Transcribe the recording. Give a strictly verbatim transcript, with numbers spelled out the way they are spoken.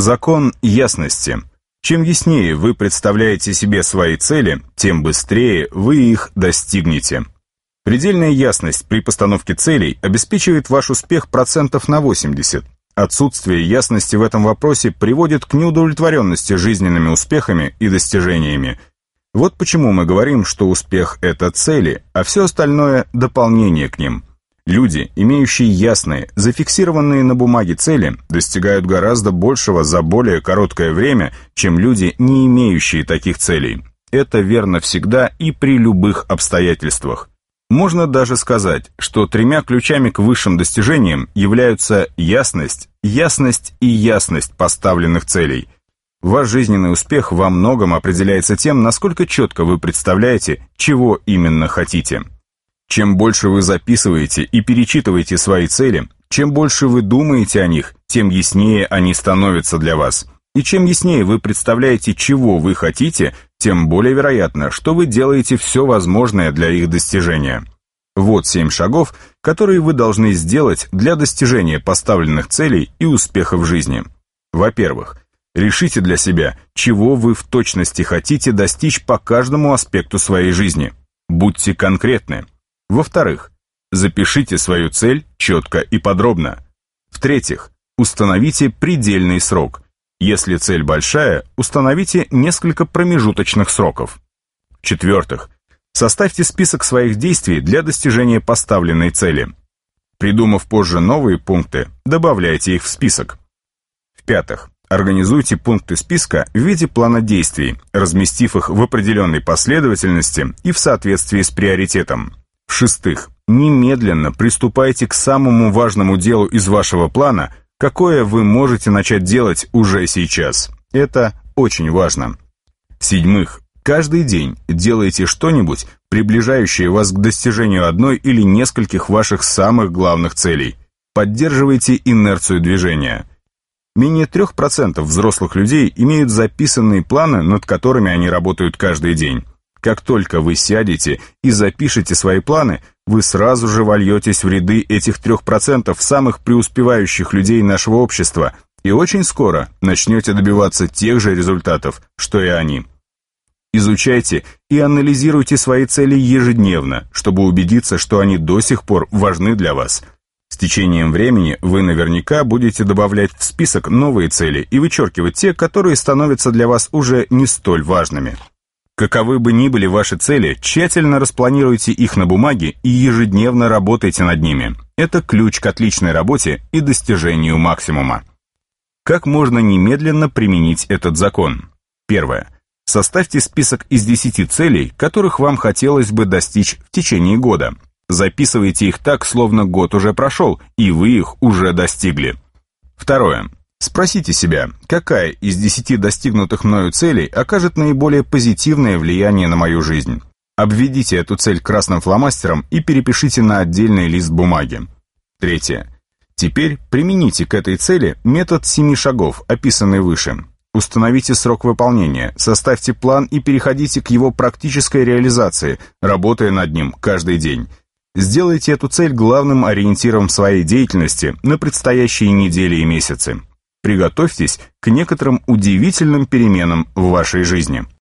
Закон ясности. Чем яснее вы представляете себе свои цели, тем быстрее вы их достигнете. Предельная ясность при постановке целей обеспечивает ваш успех процентов на восемьдесят. Отсутствие ясности в этом вопросе приводит к неудовлетворенности жизненными успехами и достижениями. Вот почему мы говорим, что успех – это цели, а все остальное – дополнение к ним. Люди, имеющие ясные, зафиксированные на бумаге цели, достигают гораздо большего за более короткое время, чем люди, не имеющие таких целей. Это верно всегда и при любых обстоятельствах. Можно даже сказать, что тремя ключами к высшим достижениям являются ясность, ясность и ясность поставленных целей. Ваш жизненный успех во многом определяется тем, насколько четко вы представляете, чего именно хотите. Чем больше вы записываете и перечитываете свои цели, чем больше вы думаете о них, тем яснее они становятся для вас. И чем яснее вы представляете, чего вы хотите, тем более вероятно, что вы делаете все возможное для их достижения. Вот семь шагов, которые вы должны сделать для достижения поставленных целей и успеха в жизни. Во-первых, решите для себя, чего вы в точности хотите достичь по каждому аспекту своей жизни. Будьте конкретны. Во-вторых, запишите свою цель четко и подробно. В-третьих, установите предельный срок. Если цель большая, установите несколько промежуточных сроков. В-четвертых, составьте список своих действий для достижения поставленной цели. Придумав позже новые пункты, добавляйте их в список. В-пятых, организуйте пункты списка в виде плана действий, разместив их в определенной последовательности и в соответствии с приоритетом. В-шестых, немедленно приступайте к самому важному делу из вашего плана, какое вы можете начать делать уже сейчас. Это очень важно. В-седьмых, каждый день делайте что-нибудь, приближающее вас к достижению одной или нескольких ваших самых главных целей. Поддерживайте инерцию движения. Менее трех процентов взрослых людей имеют записанные планы, над которыми они работают каждый день. Как только вы сядете и запишете свои планы, вы сразу же вольетесь в ряды этих трех процентов самых преуспевающих людей нашего общества и очень скоро начнете добиваться тех же результатов, что и они. Изучайте и анализируйте свои цели ежедневно, чтобы убедиться, что они до сих пор важны для вас. С течением времени вы наверняка будете добавлять в список новые цели и вычеркивать те, которые становятся для вас уже не столь важными. Каковы бы ни были ваши цели, тщательно распланируйте их на бумаге и ежедневно работайте над ними. Это ключ к отличной работе и достижению максимума. Как можно немедленно применить этот закон? Первое. Составьте список из десяти целей, которых вам хотелось бы достичь в течение года. Записывайте их так, словно год уже прошел, и вы их уже достигли. Второе. Спросите себя, какая из десяти достигнутых мною целей окажет наиболее позитивное влияние на мою жизнь. Обведите эту цель красным фломастером и перепишите на отдельный лист бумаги. Третье. Теперь примените к этой цели метод семи шагов, описанный выше. Установите срок выполнения, составьте план и переходите к его практической реализации, работая над ним каждый день. Сделайте эту цель главным ориентиром своей деятельности на предстоящие недели и месяцы. Приготовьтесь к некоторым удивительным переменам в вашей жизни.